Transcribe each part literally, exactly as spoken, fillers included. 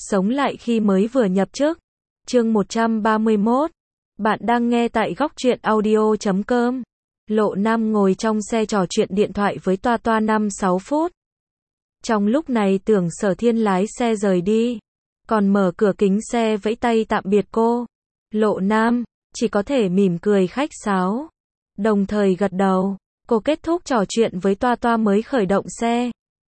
Sống lại khi mới vừa nhập chức. Chương một trăm ba mươi mốt. Bạn đang nghe tại góc truyện audio chấm com. Lộ Nam ngồi trong xe trò chuyện điện thoại với Toa Toa năm sáu phút. Trong lúc này Tưởng Sở Thiên lái xe rời đi, còn mở cửa kính xe vẫy tay tạm biệt cô. Lộ Nam chỉ có thể mỉm cười khách sáo, đồng thời gật đầu. Cô kết thúc trò chuyện với Toa Toa mới khởi động xe.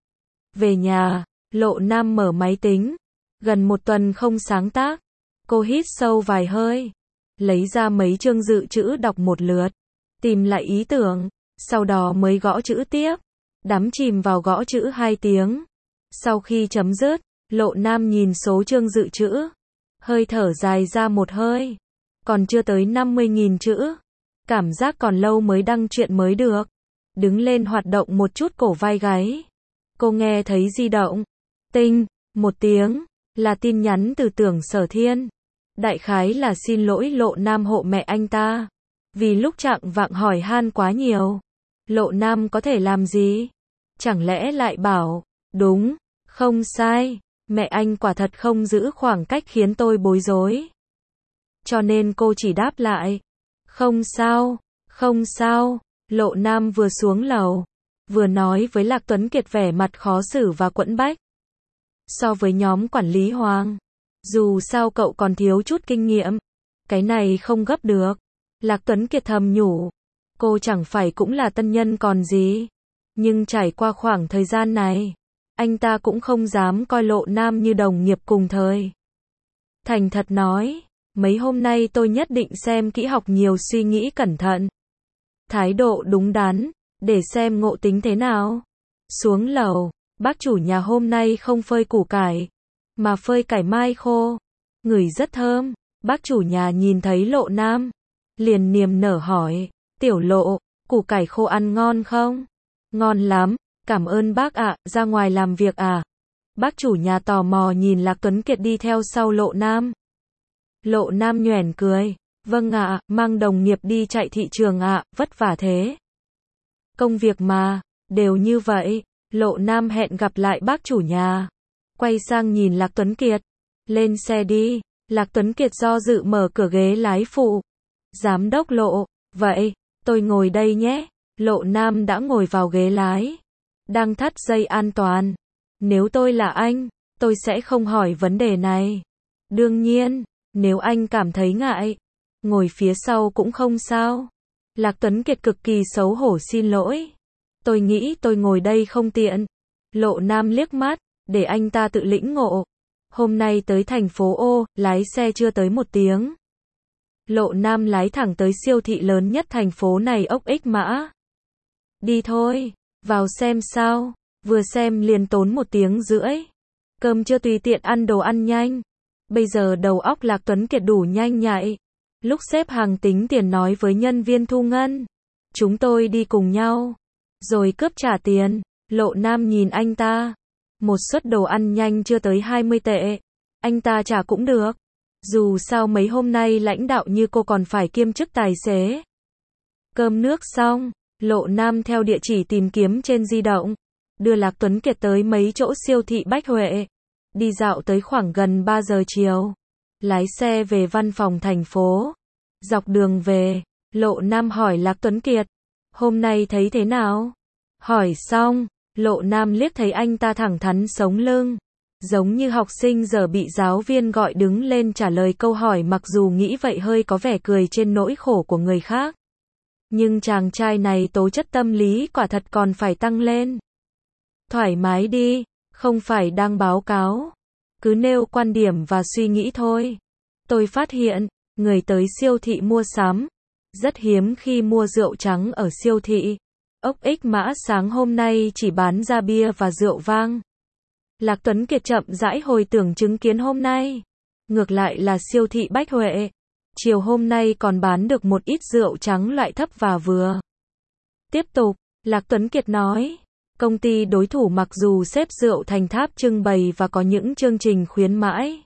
Về nhà, Lộ Nam mở máy tính. Gần một tuần không sáng tác, cô hít sâu vài hơi, lấy ra mấy chương dự trữ đọc một lượt, tìm lại ý tưởng, sau đó mới gõ chữ tiếp, đắm chìm vào gõ chữ hai tiếng. Sau khi chấm dứt, Lộ Nam nhìn số chương dự trữ, hơi thở dài ra một hơi. Còn chưa tới năm mươi nghìn chữ, cảm giác còn lâu mới đăng truyện mới được. Đứng lên hoạt động một chút cổ vai gáy. Cô nghe thấy di động, tinh, một tiếng, là tin nhắn từ Tưởng Sở Thiên. Đại khái là xin lỗi Lộ Nam hộ mẹ anh ta, vì lúc chạng vạng hỏi han quá nhiều. Lộ Nam có thể làm gì? Chẳng lẽ lại bảo, đúng, không sai, mẹ anh quả thật không giữ khoảng cách khiến tôi bối rối. Cho nên cô chỉ đáp lại, không sao, không sao. Lộ Nam vừa xuống lầu, vừa nói với Lạc Tuấn Kiệt vẻ mặt khó xử và quẫn bách. So với nhóm quản lý Hoàng, dù sao cậu còn thiếu chút kinh nghiệm, cái này không gấp được. Lạc Tuấn Kiệt thầm nhủ, cô chẳng phải cũng là tân nhân còn gì. Nhưng trải qua khoảng thời gian này, anh ta cũng không dám coi Lộ Nam như đồng nghiệp cùng thời. Thành thật nói, mấy hôm nay tôi nhất định xem kỹ học nhiều, suy nghĩ cẩn thận, thái độ đúng đắn, để xem ngộ tính thế nào. Xuống lầu, bác chủ nhà hôm nay không phơi củ cải, mà phơi cải mai khô, ngửi rất thơm. Bác chủ nhà nhìn thấy Lộ Nam, liền niềm nở hỏi, tiểu Lộ, củ cải khô ăn ngon không? Ngon lắm, cảm ơn bác ạ. Ra ngoài làm việc à? Bác chủ nhà tò mò nhìn Lạc Tuấn Kiệt đi theo sau Lộ Nam. Lộ Nam nhoẻn cười, vâng ạ, mang đồng nghiệp đi chạy thị trường ạ, vất vả thế. Công việc mà, đều như vậy. Lộ Nam hẹn gặp lại bác chủ nhà, quay sang nhìn Lạc Tuấn Kiệt, lên xe đi. Lạc Tuấn Kiệt do dự mở cửa ghế lái phụ. Giám đốc Lộ, vậy, tôi ngồi đây nhé. Lộ Nam đã ngồi vào ghế lái, đang thắt dây an toàn. Nếu tôi là anh, tôi sẽ không hỏi vấn đề này. Đương nhiên, nếu anh cảm thấy ngại, ngồi phía sau cũng không sao. Lạc Tuấn Kiệt cực kỳ xấu hổ xin lỗi. Tôi nghĩ tôi ngồi đây không tiện. Lộ Nam liếc mắt, để anh ta tự lĩnh ngộ. Hôm nay tới thành phố O, lái xe chưa tới một tiếng. Lộ Nam lái thẳng tới siêu thị lớn nhất thành phố này, ốc ích mã. Đi thôi, vào xem sao. Vừa xem liền tốn một tiếng rưỡi. Cơm chưa tùy tiện ăn đồ ăn nhanh. Bây giờ đầu óc Lạc Tuấn Kiệt đủ nhanh nhạy. Lúc xếp hàng tính tiền nói với nhân viên thu ngân, chúng tôi đi cùng nhau, rồi cướp trả tiền. Lộ Nam nhìn anh ta, một suất đồ ăn nhanh chưa tới hai mươi tệ, anh ta trả cũng được. Dù sao mấy hôm nay lãnh đạo như cô còn phải kiêm chức tài xế. Cơm nước xong, Lộ Nam theo địa chỉ tìm kiếm trên di động, đưa Lạc Tuấn Kiệt tới mấy chỗ siêu thị Bách Huệ. Đi dạo tới khoảng gần ba giờ chiều, lái xe về văn phòng thành phố. Dọc đường về, Lộ Nam hỏi Lạc Tuấn Kiệt, hôm nay thấy thế nào? Hỏi xong, Lộ Nam liếc thấy anh ta thẳng thắn sống lưng, giống như học sinh giờ bị giáo viên gọi đứng lên trả lời câu hỏi, mặc dù nghĩ vậy hơi có vẻ cười trên nỗi khổ của người khác. Nhưng chàng trai này tố chất tâm lý quả thật còn phải tăng lên. Thoải mái đi, không phải đang báo cáo, cứ nêu quan điểm và suy nghĩ thôi. Tôi phát hiện, người tới siêu thị mua sắm, rất hiếm khi mua rượu trắng ở siêu thị. Ốc ích mã sáng hôm nay chỉ bán ra bia và rượu vang. Lạc Tuấn Kiệt chậm rãi hồi tưởng chứng kiến hôm nay. Ngược lại là siêu thị Bách Huệ, chiều hôm nay còn bán được một ít rượu trắng loại thấp và vừa. Tiếp tục, Lạc Tuấn Kiệt nói, công ty đối thủ mặc dù xếp rượu thành tháp trưng bày và có những chương trình khuyến mãi,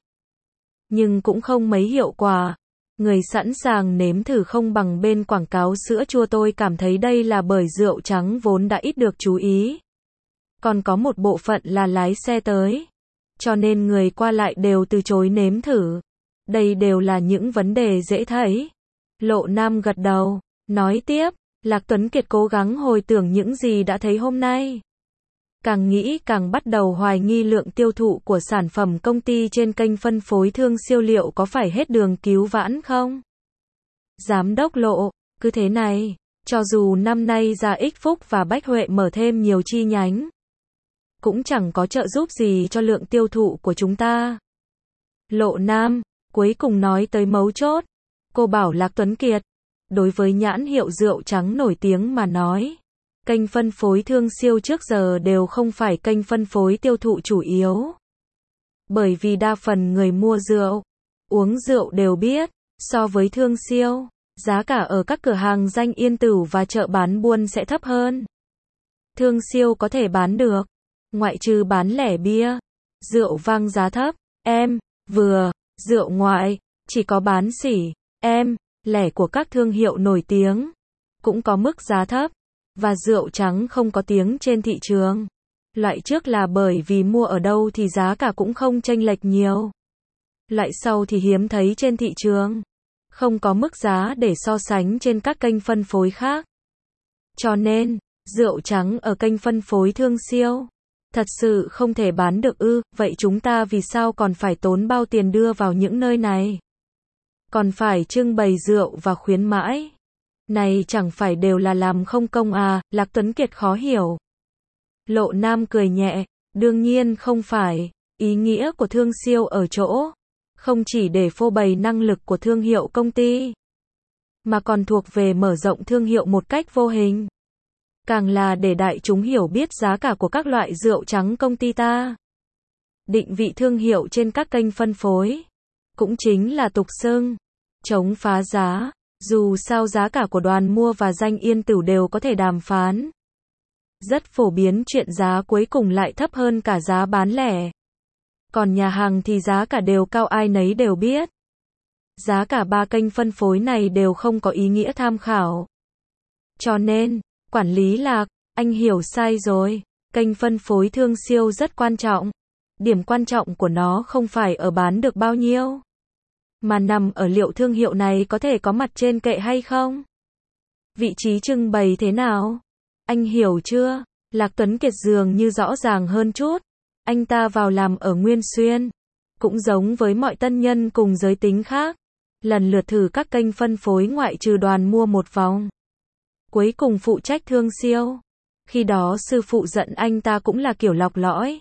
nhưng cũng không mấy hiệu quả. Người sẵn sàng nếm thử không bằng bên quảng cáo sữa chua. Tôi cảm thấy đây là bởi rượu trắng vốn đã ít được chú ý. Còn có một bộ phận là lái xe tới cho nên người qua lại đều từ chối nếm thử. Đây đều là những vấn đề dễ thấy. Lộ Nam gật đầu, nói tiếp, Lạc Tuấn Kiệt cố gắng hồi tưởng những gì đã thấy hôm nay. Càng nghĩ càng bắt đầu hoài nghi lượng tiêu thụ của sản phẩm công ty trên kênh phân phối thương siêu liệu có phải hết đường cứu vãn không? Giám đốc Lộ, cứ thế này, cho dù năm nay Gia Ích Phúc và Bách Huệ mở thêm nhiều chi nhánh, cũng chẳng có trợ giúp gì cho lượng tiêu thụ của chúng ta. Lộ Nam, cuối cùng nói tới mấu chốt. Cô bảo Lạc Tuấn Kiệt, đối với nhãn hiệu rượu trắng nổi tiếng mà nói, kênh phân phối thương siêu trước giờ đều không phải kênh phân phối tiêu thụ chủ yếu. Bởi vì đa phần người mua rượu, uống rượu đều biết, so với thương siêu, giá cả ở các cửa hàng danh yên tửu và chợ bán buôn sẽ thấp hơn. Thương siêu có thể bán được, ngoại trừ bán lẻ bia, rượu vang giá thấp, em, vừa, rượu ngoại, chỉ có bán xỉ, em, lẻ của các thương hiệu nổi tiếng, cũng có mức giá thấp, và rượu trắng không có tiếng trên thị trường. Loại trước là bởi vì mua ở đâu thì giá cả cũng không chênh lệch nhiều. Loại sau thì hiếm thấy trên thị trường, không có mức giá để so sánh trên các kênh phân phối khác. Cho nên, rượu trắng ở kênh phân phối thương siêu, thật sự không thể bán được ư, vậy chúng ta vì sao còn phải tốn bao tiền đưa vào những nơi này? Còn phải trưng bày rượu và khuyến mãi. Này chẳng phải đều là làm không công à, Lạc Tuấn Kiệt khó hiểu. Lộ Nam cười nhẹ, đương nhiên không phải, ý nghĩa của thương siêu ở chỗ, không chỉ để phô bày năng lực của thương hiệu công ty, mà còn thuộc về mở rộng thương hiệu một cách vô hình. Càng là để đại chúng hiểu biết giá cả của các loại rượu trắng công ty ta. Định vị thương hiệu trên các kênh phân phối, cũng chính là tục xưng, chống phá giá. Dù sao giá cả của đoàn mua và danh yên tửu đều có thể đàm phán. Rất phổ biến chuyện giá cuối cùng lại thấp hơn cả giá bán lẻ. Còn nhà hàng thì giá cả đều cao, ai nấy đều biết. Giá cả ba kênh phân phối này đều không có ý nghĩa tham khảo. Cho nên, quản lý Lạc, anh hiểu sai rồi. Kênh phân phối thương siêu rất quan trọng. Điểm quan trọng của nó không phải ở bán được bao nhiêu, mà nằm ở liệu thương hiệu này có thể có mặt trên kệ hay không? Vị trí trưng bày thế nào? Anh hiểu chưa? Lạc Tuấn Kiệt dường như rõ ràng hơn chút. Anh ta vào làm ở Nguyên Xuyên, cũng giống với mọi tân nhân cùng giới tính khác, lần lượt thử các kênh phân phối ngoại trừ đoàn mua một vòng. Cuối cùng phụ trách thương siêu. Khi đó sư phụ giận anh ta cũng là kiểu lọc lõi.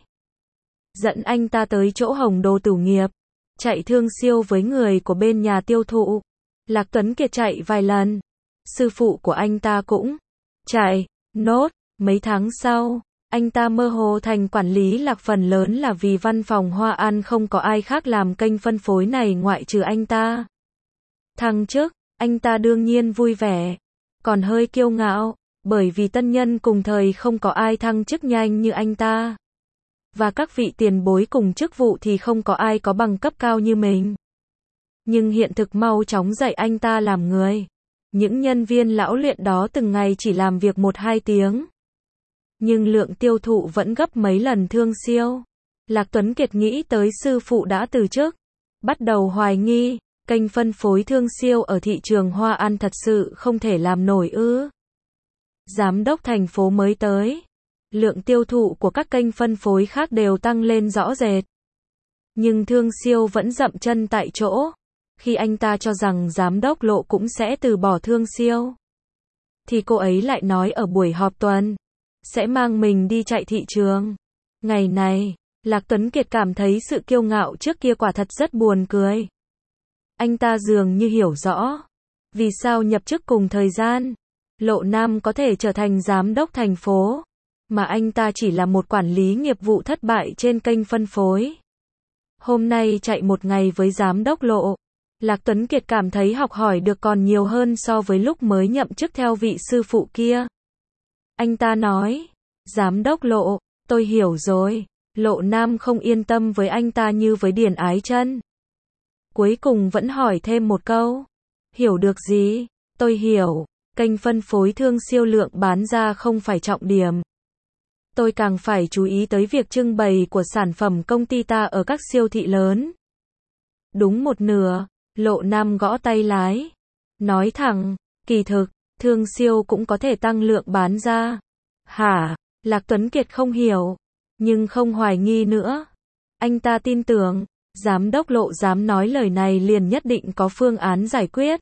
Dẫn anh ta tới chỗ Hồng Đồ Tửu Nghiệp, chạy thương siêu với người của bên nhà tiêu thụ. Lạc Tuấn Kiệt chạy vài lần. Sư phụ của anh ta cũng chạy, nốt. Mấy tháng sau, anh ta mơ hồ thành quản lý Lạc, phần lớn là vì văn phòng Hoa An không có ai khác làm kênh phân phối này ngoại trừ anh ta. Thăng chức, anh ta đương nhiên vui vẻ, còn hơi kiêu ngạo, bởi vì tân nhân cùng thời không có ai thăng chức nhanh như anh ta. Và các vị tiền bối cùng chức vụ thì không có ai có bằng cấp cao như mình. Nhưng hiện thực mau chóng dạy anh ta làm người. Những nhân viên lão luyện đó từng ngày chỉ làm việc một hai tiếng. Nhưng lượng tiêu thụ vẫn gấp mấy lần thương siêu. Lạc Tuấn Kiệt nghĩ tới sư phụ đã từ chức. Bắt đầu hoài nghi, kênh phân phối thương siêu ở thị trường Hoa An thật sự không thể làm nổi ư. Giám đốc thành phố mới tới. Lượng tiêu thụ của các kênh phân phối khác đều tăng lên rõ rệt. Nhưng thương siêu vẫn dậm chân tại chỗ. Khi anh ta cho rằng giám đốc Lộ cũng sẽ từ bỏ thương siêu, thì cô ấy lại nói ở buổi họp tuần, sẽ mang mình đi chạy thị trường. Ngày này, Lạc Tuấn Kiệt cảm thấy sự kiêu ngạo trước kia quả thật rất buồn cười. Anh ta dường như hiểu rõ, vì sao nhập chức cùng thời gian, Lộ Nam có thể trở thành giám đốc thành phố, mà anh ta chỉ là một quản lý nghiệp vụ thất bại trên kênh phân phối. Hôm nay chạy một ngày với giám đốc Lộ, Lạc Tuấn Kiệt cảm thấy học hỏi được còn nhiều hơn so với lúc mới nhậm chức theo vị sư phụ kia. Anh ta nói, giám đốc Lộ, tôi hiểu rồi. Lộ Nam không yên tâm với anh ta như với Điền Ái Chân. Cuối cùng vẫn hỏi thêm một câu. Hiểu được gì? Tôi hiểu, kênh phân phối thương siêu lượng bán ra không phải trọng điểm. tôi càng phải chú ý tới việc trưng bày của sản phẩm công ty ta ở các siêu thị lớn. Đúng một nửa, Lộ Nam gõ tay lái. Nói thẳng, kỳ thực, Thương Siêu cũng có thể tăng lượng bán ra. Hả? Lạc Tuấn Kiệt không hiểu, nhưng không hoài nghi nữa. Anh ta tin tưởng, giám đốc Lộ dám nói lời này liền nhất định có phương án giải quyết.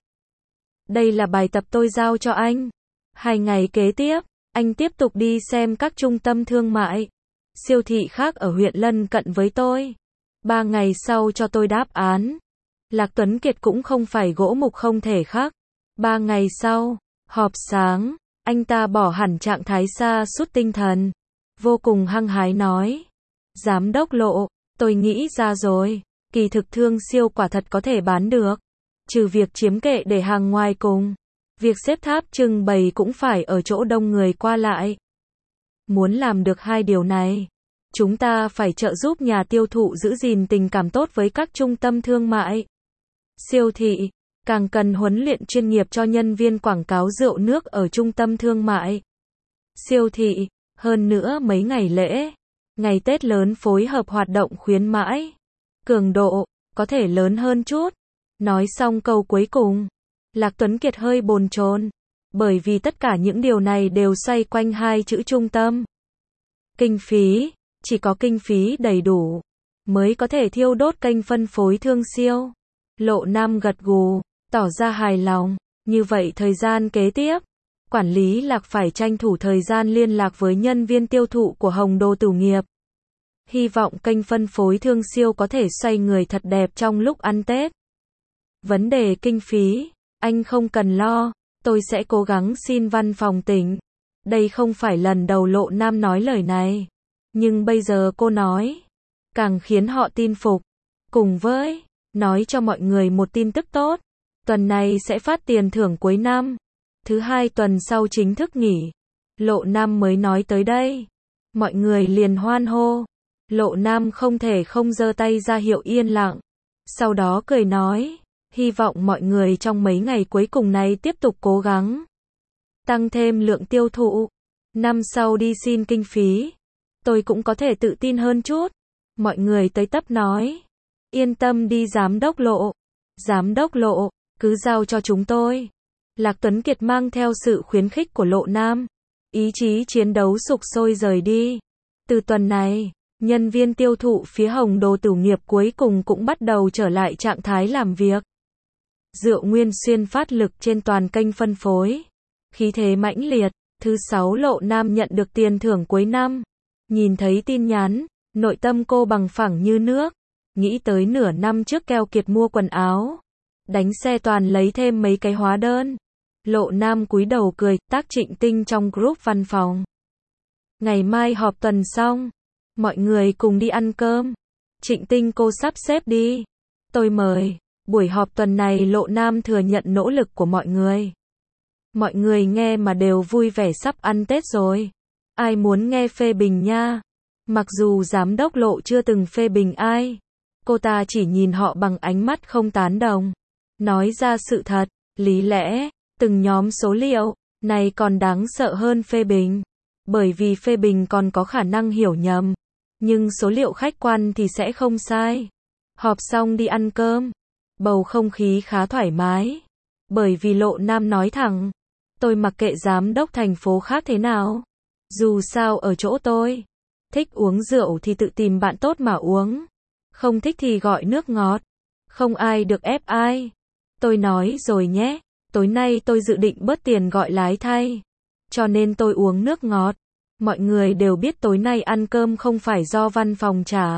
Đây là bài tập tôi giao cho anh. Hai ngày kế tiếp, anh tiếp tục đi xem các trung tâm thương mại, siêu thị khác ở huyện lân cận với tôi. Ba ngày sau cho tôi đáp án. Lạc Tuấn Kiệt cũng không phải gỗ mục không thể khắc. Ba ngày sau, họp sáng, anh ta bỏ hẳn trạng thái sa sút tinh thần. Vô cùng hăng hái nói. Giám đốc Lộ, tôi nghĩ ra rồi. Kỳ thực Thương Siêu quả thật có thể bán được. Trừ việc chiếm kệ để hàng ngoài cùng. Việc xếp tháp trưng bày cũng phải ở chỗ đông người qua lại. Muốn làm được hai điều này, chúng ta phải trợ giúp nhà tiêu thụ giữ gìn tình cảm tốt với các trung tâm thương mại. Siêu thị, càng cần huấn luyện chuyên nghiệp cho nhân viên quảng cáo rượu nước ở trung tâm thương mại. Siêu thị, hơn nữa mấy ngày lễ, ngày Tết lớn phối hợp hoạt động khuyến mãi. Cường độ, có thể lớn hơn chút. Nói xong câu cuối cùng, Lạc Tuấn Kiệt hơi bồn chồn, bởi vì tất cả những điều này đều xoay quanh hai chữ trung tâm. Kinh phí, chỉ có kinh phí đầy đủ, mới có thể thiêu đốt kênh phân phối Thương Siêu. Lộ Nam gật gù, tỏ ra hài lòng, như vậy thời gian kế tiếp, quản lý Lạc phải tranh thủ thời gian liên lạc với nhân viên tiêu thụ của Hồng Đồ Tử Nghiệp. Hy vọng kênh phân phối Thương Siêu có thể xoay người thật đẹp trong lúc ăn Tết. Vấn đề kinh phí, anh không cần lo, tôi sẽ cố gắng xin văn phòng tỉnh. Đây không phải lần đầu Lộ Nam nói lời này, nhưng bây giờ cô nói, càng khiến họ tin phục. Cùng với, nói cho mọi người một tin tức tốt, tuần này sẽ phát tiền thưởng cuối năm, thứ hai tuần sau chính thức nghỉ. Lộ Nam mới nói tới đây, mọi người liền hoan hô. Lộ Nam không thể không giơ tay ra hiệu yên lặng, sau đó cười nói, hy vọng mọi người trong mấy ngày cuối cùng này tiếp tục cố gắng, tăng thêm lượng tiêu thụ. Năm sau đi xin kinh phí, tôi cũng có thể tự tin hơn chút. Mọi người tới tấp nói, yên tâm đi giám đốc Lộ. Giám đốc Lộ, cứ giao cho chúng tôi. Lạc Tuấn Kiệt mang theo sự khuyến khích của Lộ Nam, ý chí chiến đấu sục sôi rời đi. Từ tuần này, nhân viên tiêu thụ phía Hồng Đồ Tử Nghiệp cuối cùng cũng bắt đầu trở lại trạng thái làm việc. Rượu Nguyên Xuyên phát lực trên toàn kênh phân phối, khí thế mãnh liệt. Thứ sáu Lộ Nam nhận được tiền thưởng cuối năm. Nhìn thấy tin nhắn, nội tâm cô bằng phẳng như nước. Nghĩ tới nửa năm trước keo kiệt mua quần áo, đánh xe toàn lấy thêm mấy cái hóa đơn. Lộ Nam cúi đầu cười, tác Trịnh Tinh trong group văn phòng. Ngày mai họp tuần xong, mọi người cùng đi ăn cơm. Trịnh Tinh cô sắp xếp đi, tôi mời. Buổi họp tuần này Lộ Nam thừa nhận nỗ lực của mọi người. Mọi người nghe mà đều vui vẻ, sắp ăn Tết rồi. Ai muốn nghe phê bình nha? Mặc dù giám đốc Lộ chưa từng phê bình ai, cô ta chỉ nhìn họ bằng ánh mắt không tán đồng. Nói ra sự thật, lý lẽ, từng nhóm số liệu, này còn đáng sợ hơn phê bình. Bởi vì phê bình còn có khả năng hiểu nhầm, nhưng số liệu khách quan thì sẽ không sai. Họp xong đi ăn cơm, bầu không khí khá thoải mái. Bởi vì Lộ Nam nói thẳng, tôi mặc kệ giám đốc thành phố khác thế nào. Dù sao ở chỗ tôi, thích uống rượu thì tự tìm bạn tốt mà uống. Không thích thì gọi nước ngọt. Không ai được ép ai. Tôi nói rồi nhé, tối nay tôi dự định bớt tiền gọi lái thay, cho nên tôi uống nước ngọt. Mọi người đều biết tối nay ăn cơm không phải do văn phòng trả,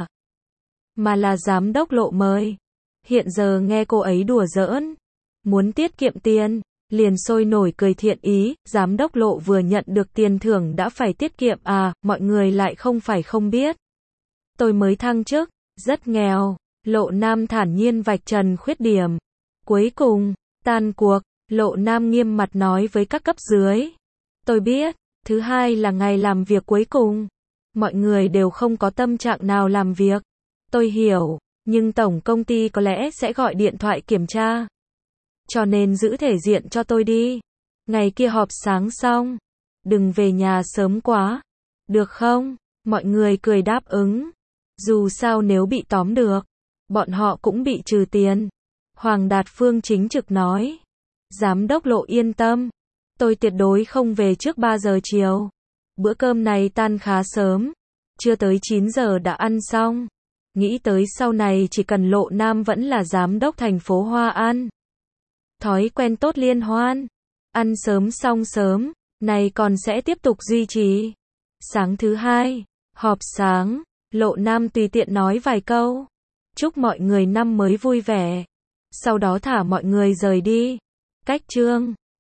mà là giám đốc Lộ mời. Hiện giờ nghe cô ấy đùa giỡn, muốn tiết kiệm tiền, liền sôi nổi cười thiện ý. Giám đốc Lộ vừa nhận được tiền thưởng đã phải tiết kiệm à? Mọi người lại không phải không biết. Tôi mới thăng chức, rất nghèo. Lộ Nam thản nhiên vạch trần khuyết điểm. Cuối cùng, tan cuộc, Lộ Nam nghiêm mặt nói với các cấp dưới. Tôi biết, thứ hai là ngày làm việc cuối cùng. Mọi người đều không có tâm trạng nào làm việc. Tôi hiểu, nhưng tổng công ty có lẽ sẽ gọi điện thoại kiểm tra. Cho nên giữ thể diện cho tôi đi. Ngày kia họp sáng xong, đừng về nhà sớm quá. Được không? Mọi người cười đáp ứng. Dù sao nếu bị tóm được, bọn họ cũng bị trừ tiền. Hoàng Đạt Phương chính trực nói. Giám đốc Lộ yên tâm. Tôi tuyệt đối không về trước ba giờ chiều. Bữa cơm này tan khá sớm. Chưa tới chín giờ đã ăn xong. Nghĩ tới sau này chỉ cần Lộ Nam vẫn là giám đốc thành phố Hoa An. Thói quen tốt liên hoan. Ăn sớm xong sớm, này còn sẽ tiếp tục duy trì. Sáng thứ hai, họp sáng, Lộ Nam tùy tiện nói vài câu. Chúc mọi người năm mới vui vẻ. Sau đó thả mọi người rời đi. Cách chương